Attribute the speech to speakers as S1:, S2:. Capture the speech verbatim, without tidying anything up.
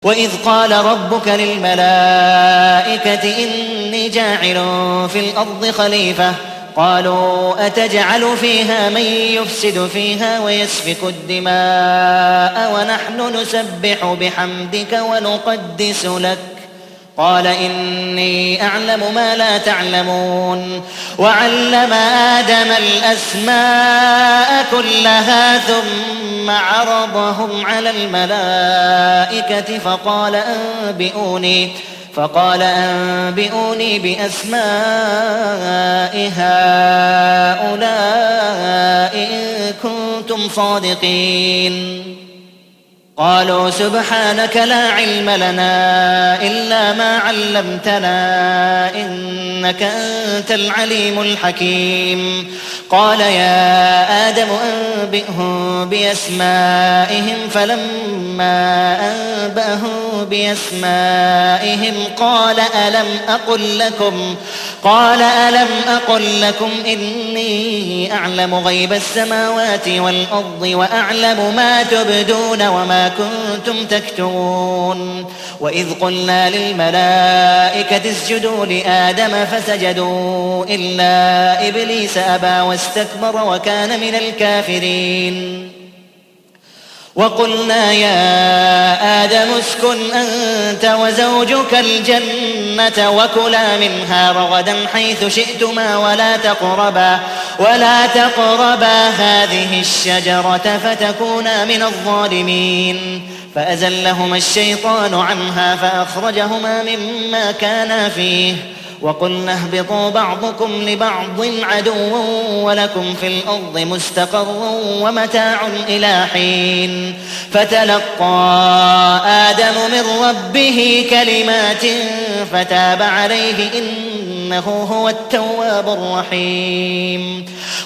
S1: وإذ قال ربك للملائكة إني جاعل في الأرض خليفة قالوا أتجعل فيها من يفسد فيها ويسفك الدماء ونحن نسبح بحمدك ونقدس لك قال إني أعلم ما لا تعلمون وعلم آدم الأسماء كلها ثم عرضهم على الملائكة فقال أنبئوني فقال أنبئوني بأسماء هؤلاء إن كنتم صادقين قالوا سبحانك لا علم لنا إلا ما علمتنا إنك أنت العليم الحكيم قال يا آدم أنبئهم بأسمائهم فلما أنبأهم بأسمائهم قال ألم أقل لكم قال ألم أقل لكم إني أعلم غيب السماوات والأرض وأعلم ما تبدون وما كنتم تكتمون وإذ قلنا للملائكة اسجدوا لآدم فسجدوا إلا إبليس أبى واستكبر وكان من الكافرين وقلنا يا آدم اسكن أنت وزوجك الجنة وكلا منها رغدا حيث شئتما ولا تقربا ولا تقربا هذه الشجرة فتكونا من الظالمين فأزلهما الشيطان عنها فأخرجهما مما كانا فيه وقلنا اهبطوا بعضكم لبعض عدو ولكم في الأرض مستقر ومتاع إلى حين فتلقى آدم من ربه كلمات فتاب عليه إنه هو التواب الرحيم